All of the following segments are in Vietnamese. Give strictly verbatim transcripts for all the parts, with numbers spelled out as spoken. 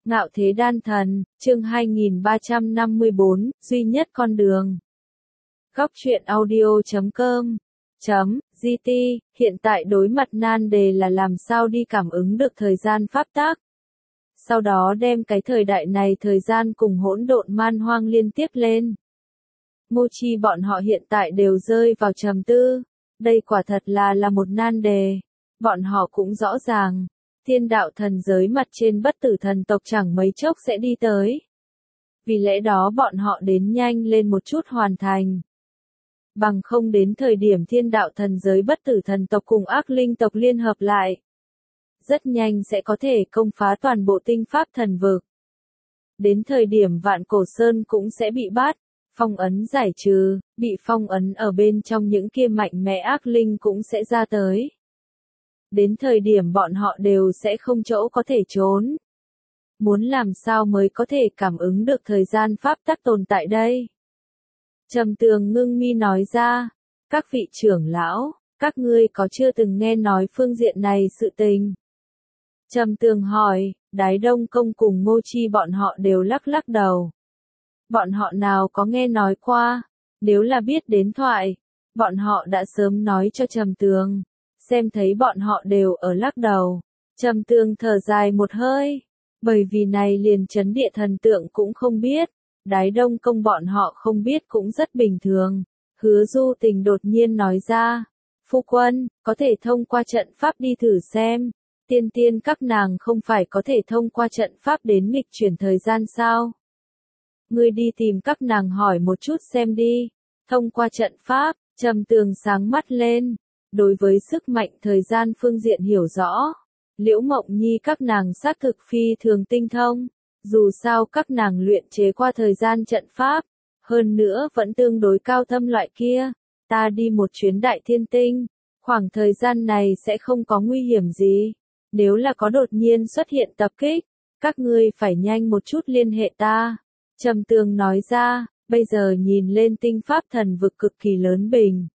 Ngạo thế đan thần, chương hai nghìn ba trăm năm mươi bốn, duy nhất con đường. Góc truyện audio chấm com chấm gt, hiện tại đối mặt nan đề là làm sao đi cảm ứng được thời gian pháp tắc. Sau đó đem cái thời đại này thời gian cùng hỗn độn man hoang liên tiếp lên. Mochi bọn họ hiện tại đều rơi vào trầm tư. Đây quả thật là là một nan đề. Bọn họ cũng rõ ràng. Thiên đạo thần giới mặt trên bất tử thần tộc chẳng mấy chốc sẽ đi tới. Vì lẽ đó bọn họ đến nhanh lên một chút hoàn thành. Bằng không đến thời điểm thiên đạo thần giới bất tử thần tộc cùng ác linh tộc liên hợp lại. Rất nhanh sẽ có thể công phá toàn bộ tinh pháp thần vực. Đến thời điểm vạn cổ sơn cũng sẽ bị bắt, phong ấn giải trừ, bị phong ấn ở bên trong những kia mạnh mẽ ác linh cũng sẽ ra tới. Đến thời điểm bọn họ đều sẽ không chỗ có thể trốn. Muốn làm sao mới có thể cảm ứng được thời gian pháp tắc tồn tại đây? Trầm Tường ngưng mi nói ra, các vị trưởng lão, các ngươi có chưa từng nghe nói phương diện này sự tình? Trầm Tường hỏi, Đái Đông Công cùng Mochi bọn họ đều lắc lắc đầu. Bọn họ nào có nghe nói qua, nếu là biết đến thoại, bọn họ đã sớm nói cho Trầm Tường. Xem thấy bọn họ đều ở lắc đầu. Trầm Tường thở dài một hơi. Bởi vì này liền chấn địa thần tượng cũng không biết. Đái Đông Công bọn họ không biết cũng rất bình thường. Hứa Du Tình đột nhiên nói ra. Phu quân, có thể thông qua trận pháp đi thử xem. Tiên tiên các nàng không phải có thể thông qua trận pháp đến nghịch chuyển thời gian sao? Ngươi đi tìm các nàng hỏi một chút xem đi. Thông qua trận pháp, Trầm Tường sáng mắt lên. Đối với sức mạnh thời gian phương diện hiểu rõ, Liễu Mộng Nhi các nàng xác thực phi thường tinh thông, dù sao các nàng luyện chế qua thời gian trận pháp, hơn nữa vẫn tương đối cao thâm loại kia, ta đi một chuyến đại thiên tinh, khoảng thời gian này sẽ không có nguy hiểm gì, nếu là có đột nhiên xuất hiện tập kích, các ngươi phải nhanh một chút liên hệ ta. Trầm Tường nói ra, bây giờ nhìn lên tinh pháp thần vực cực kỳ lớn bình.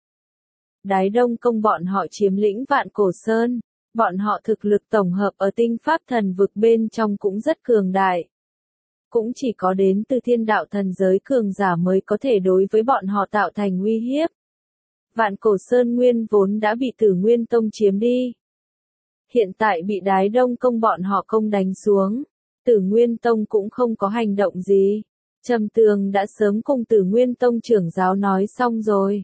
Đái Đông Công bọn họ chiếm lĩnh vạn cổ sơn, bọn họ thực lực tổng hợp ở tinh pháp thần vực bên trong cũng rất cường đại. Cũng chỉ có đến từ thiên đạo thần giới cường giả mới có thể đối với bọn họ tạo thành uy hiếp. Vạn cổ sơn nguyên vốn đã bị Tử Nguyên Tông chiếm đi. Hiện tại bị Đái Đông Công bọn họ công đánh xuống, Tử Nguyên Tông cũng không có hành động gì. Trầm Tường đã sớm cùng Tử Nguyên Tông trưởng giáo nói xong rồi.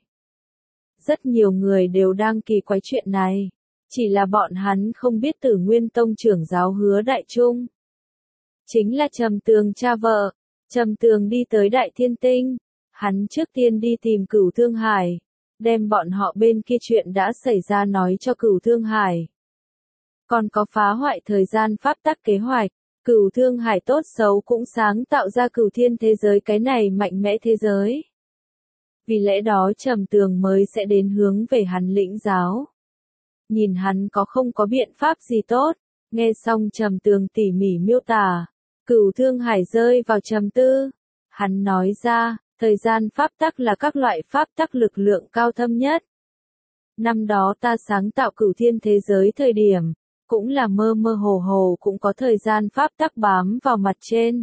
Rất nhiều người đều đang kỳ quái chuyện này. Chỉ là bọn hắn không biết Tử Nguyên Tông trưởng giáo Hứa Đại Trung. Chính là Trầm Tường cha vợ. Trầm Tường đi tới Đại Thiên Tinh. Hắn trước tiên đi tìm Cửu Thương Hải. Đem bọn họ bên kia chuyện đã xảy ra nói cho Cửu Thương Hải. Còn có phá hoại thời gian pháp tắc kế hoạch. Cửu Thương Hải tốt xấu cũng sáng tạo ra Cửu Thiên thế giới cái này mạnh mẽ thế giới. Vì lẽ đó Trầm Tường mới sẽ đến hướng về hắn lĩnh giáo. Nhìn hắn có không có biện pháp gì tốt, nghe xong Trầm Tường tỉ mỉ miêu tả, Cửu Thương Hải rơi vào trầm tư. Hắn nói ra, thời gian pháp tắc là các loại pháp tắc lực lượng cao thâm nhất. Năm đó ta sáng tạo Cửu Thiên thế giới thời điểm, cũng là mơ mơ hồ hồ cũng có thời gian pháp tắc bám vào mặt trên.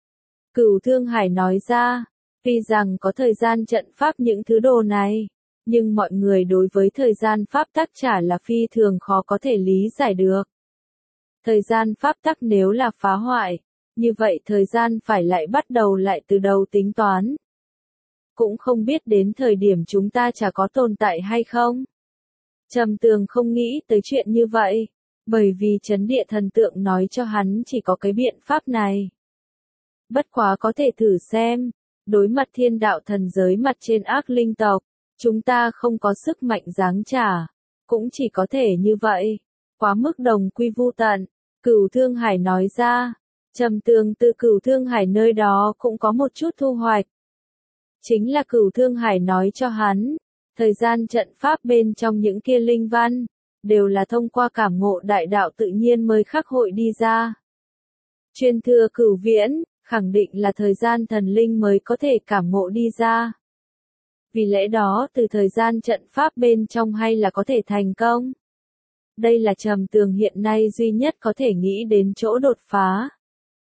Cửu Thương Hải nói ra, tuy rằng có thời gian trận pháp những thứ đồ này, nhưng mọi người đối với thời gian pháp tắc chả là phi thường khó có thể lý giải được. Thời gian pháp tắc nếu là phá hoại, như vậy thời gian phải lại bắt đầu lại từ đầu tính toán. Cũng không biết đến thời điểm chúng ta chả có tồn tại hay không. Trầm Tường không nghĩ tới chuyện như vậy, bởi vì chấn địa thần tượng nói cho hắn chỉ có cái biện pháp này. Bất quá có thể thử xem. Đối mặt thiên đạo thần giới mặt trên ác linh tộc, chúng ta không có sức mạnh giáng trả, cũng chỉ có thể như vậy, quá mức đồng quy vu tận. Cửu Thương Hải nói ra, Trầm Tường từ Cửu Thương Hải nơi đó cũng có một chút thu hoạch. Chính là Cửu Thương Hải nói cho hắn, thời gian trận pháp bên trong những kia linh văn, đều là thông qua cảm ngộ đại đạo tự nhiên mới khắc hội đi ra. Truyền thừa Cửu Viễn, khẳng định là thời gian thần linh mới có thể cảm ngộ đi ra. Vì lẽ đó từ thời gian trận pháp bên trong hay là có thể thành công. Đây là Trầm Tường hiện nay duy nhất có thể nghĩ đến chỗ đột phá.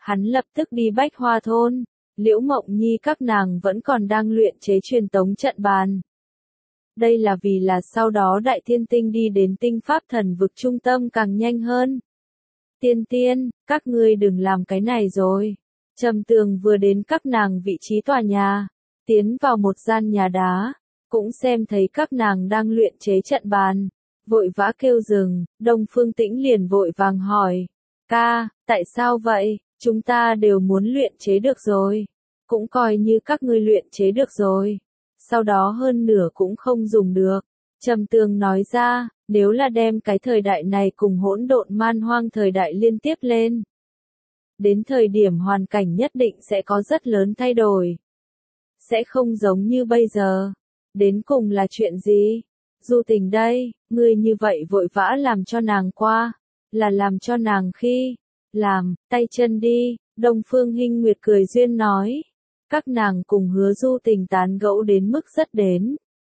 Hắn lập tức đi Bách Hoa Thôn, Liễu Mộng Nhi các nàng vẫn còn đang luyện chế truyền tống trận bàn. Đây là vì là sau đó Đại Thiên Tinh đi đến tinh pháp thần vực trung tâm càng nhanh hơn. Tiên tiên, các ngươi đừng làm cái này rồi. Trầm Tường vừa đến các nàng vị trí tòa nhà, tiến vào một gian nhà đá, cũng xem thấy các nàng đang luyện chế trận bàn, vội vã kêu dừng. Đông Phương Tĩnh liền vội vàng hỏi, ca, tại sao vậy, chúng ta đều muốn luyện chế được rồi, cũng coi như các ngươi luyện chế được rồi, sau đó hơn nửa cũng không dùng được. Trầm Tường nói ra, nếu là đem cái thời đại này cùng hỗn độn man hoang thời đại liên tiếp lên, đến thời điểm hoàn cảnh nhất định sẽ có rất lớn thay đổi. Sẽ không giống như bây giờ. Đến cùng là chuyện gì? Du Tình đây, ngươi như vậy vội vã làm cho nàng qua, là làm cho nàng khi làm, tay chân đi. Đông Phương Hinh Nguyệt cười duyên nói. Các nàng cùng Hứa Du Tình tán gẫu đến mức rất đến.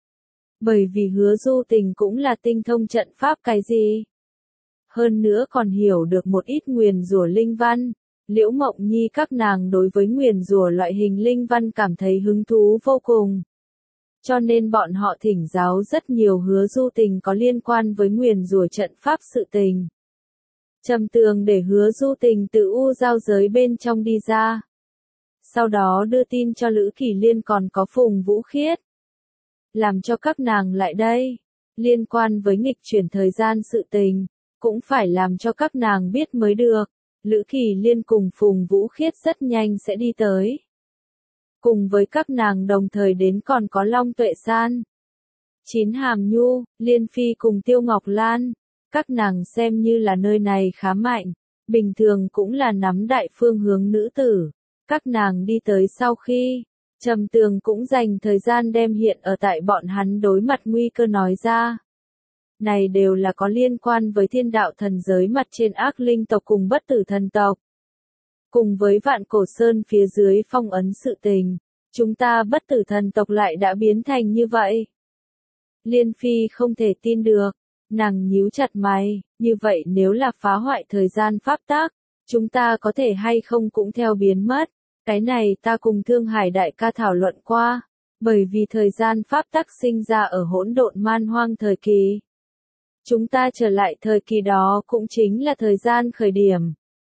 Bởi vì Hứa Du Tình cũng là tinh thông trận pháp cái gì. Hơn nữa còn hiểu được một ít nguyền rủa linh văn. Liễu Mộng Nhi các nàng đối với nguyền rủa loại hình linh văn cảm thấy hứng thú vô cùng. Cho nên bọn họ thỉnh giáo rất nhiều Hứa Du Tình có liên quan với nguyền rủa trận pháp sự tình. Trầm Tường để Hứa Du Tình từ u giao giới bên trong đi ra. Sau đó đưa tin cho Lữ Kỳ Liên còn có Phùng Vũ Khiết. Làm cho các nàng lại đây. Liên quan với nghịch chuyển thời gian sự tình, cũng phải làm cho các nàng biết mới được. Lữ Kỳ Liên cùng Phùng Vũ Khiết rất nhanh sẽ đi tới. Cùng với các nàng đồng thời đến còn có Long Tuệ San, Chín Hàm Nhu, Liên Phi cùng Tiêu Ngọc Lan. Các nàng xem như là nơi này khá mạnh, bình thường cũng là nắm đại phương hướng nữ tử. Các nàng đi tới sau khi, Trầm Tường cũng dành thời gian đem hiện ở tại bọn hắn đối mặt nguy cơ nói ra. Này đều là có liên quan với thiên đạo thần giới mặt trên ác linh tộc cùng bất tử thần tộc. Cùng với vạn cổ sơn phía dưới phong ấn sự tình, chúng ta bất tử thần tộc lại đã biến thành như vậy. Liên Phi không thể tin được, nàng nhíu chặt mày, như vậy nếu là phá hoại thời gian pháp tắc, chúng ta có thể hay không cũng theo biến mất. Cái này ta cùng Thương Hải đại ca thảo luận qua, bởi vì thời gian pháp tắc sinh ra ở hỗn độn man hoang thời kỳ. Chúng ta trở lại thời kỳ đó cũng chính là thời gian khởi điểm.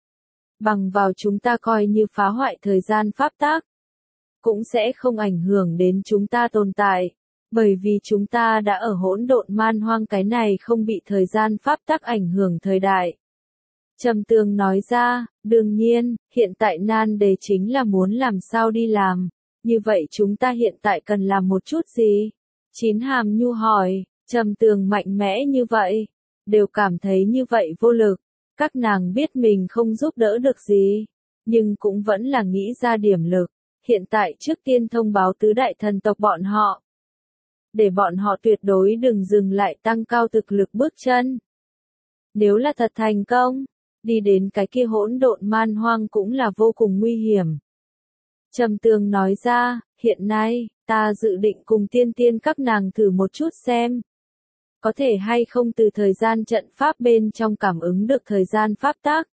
Bằng vào chúng ta coi như phá hoại thời gian pháp tắc, cũng sẽ không ảnh hưởng đến chúng ta tồn tại, bởi vì chúng ta đã ở hỗn độn man hoang cái này không bị thời gian pháp tắc ảnh hưởng thời đại. Trầm Tường nói ra, đương nhiên, hiện tại nan đề chính là muốn làm sao đi làm, như vậy chúng ta hiện tại cần làm một chút gì? Chín Hàm Nhu hỏi. Trầm Tường mạnh mẽ như vậy, đều cảm thấy như vậy vô lực, các nàng biết mình không giúp đỡ được gì, nhưng cũng vẫn là nghĩ ra điểm lực, hiện tại trước tiên thông báo tứ đại thần tộc bọn họ, để bọn họ tuyệt đối đừng dừng lại tăng cao thực lực bước chân. Nếu là thật thành công, đi đến cái kia hỗn độn man hoang cũng là vô cùng nguy hiểm. Trầm Tường nói ra, hiện nay, ta dự định cùng tiên tiên các nàng thử một chút xem. Có thể hay không từ thời gian trận pháp bên trong cảm ứng được thời gian pháp tắc.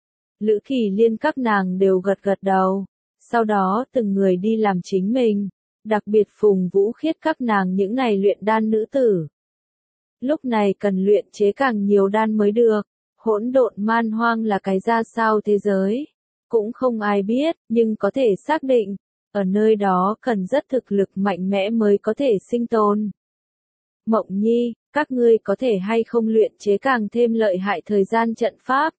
Lữ Kỳ Liên các nàng đều gật gật đầu, sau đó từng người đi làm chính mình, đặc biệt Phùng Vũ Khiết các nàng những ngày luyện đan nữ tử. Lúc này cần luyện chế càng nhiều đan mới được, hỗn độn man hoang là cái ra sao thế giới, cũng không ai biết, nhưng có thể xác định, ở nơi đó cần rất thực lực mạnh mẽ mới có thể sinh tồn. Mộng Nhi, các ngươi có thể hay không luyện chế càng thêm lợi hại thời gian trận pháp?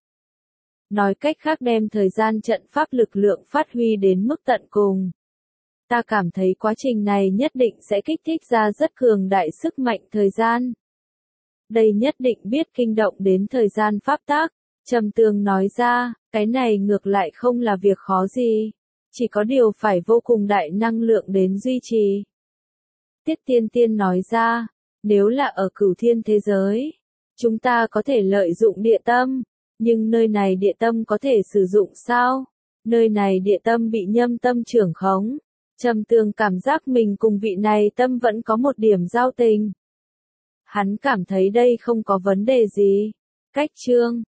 Nói cách khác đem thời gian trận pháp lực lượng phát huy đến mức tận cùng. Ta cảm thấy quá trình này nhất định sẽ kích thích ra rất cường đại sức mạnh thời gian. Đây nhất định biết kinh động đến thời gian pháp tắc. Trầm Tường nói ra, cái này ngược lại không là việc khó gì. Chỉ có điều phải vô cùng đại năng lượng đến duy trì. Tiết Tiên Tiên nói ra, nếu là ở cửu thiên thế giới, chúng ta có thể lợi dụng địa tâm, nhưng nơi này địa tâm có thể sử dụng sao? Nơi này địa tâm bị nhâm tâm trưởng khống. Trầm Tường cảm giác mình cùng vị này tâm vẫn có một điểm giao tình. Hắn cảm thấy đây không có vấn đề gì. Cách chương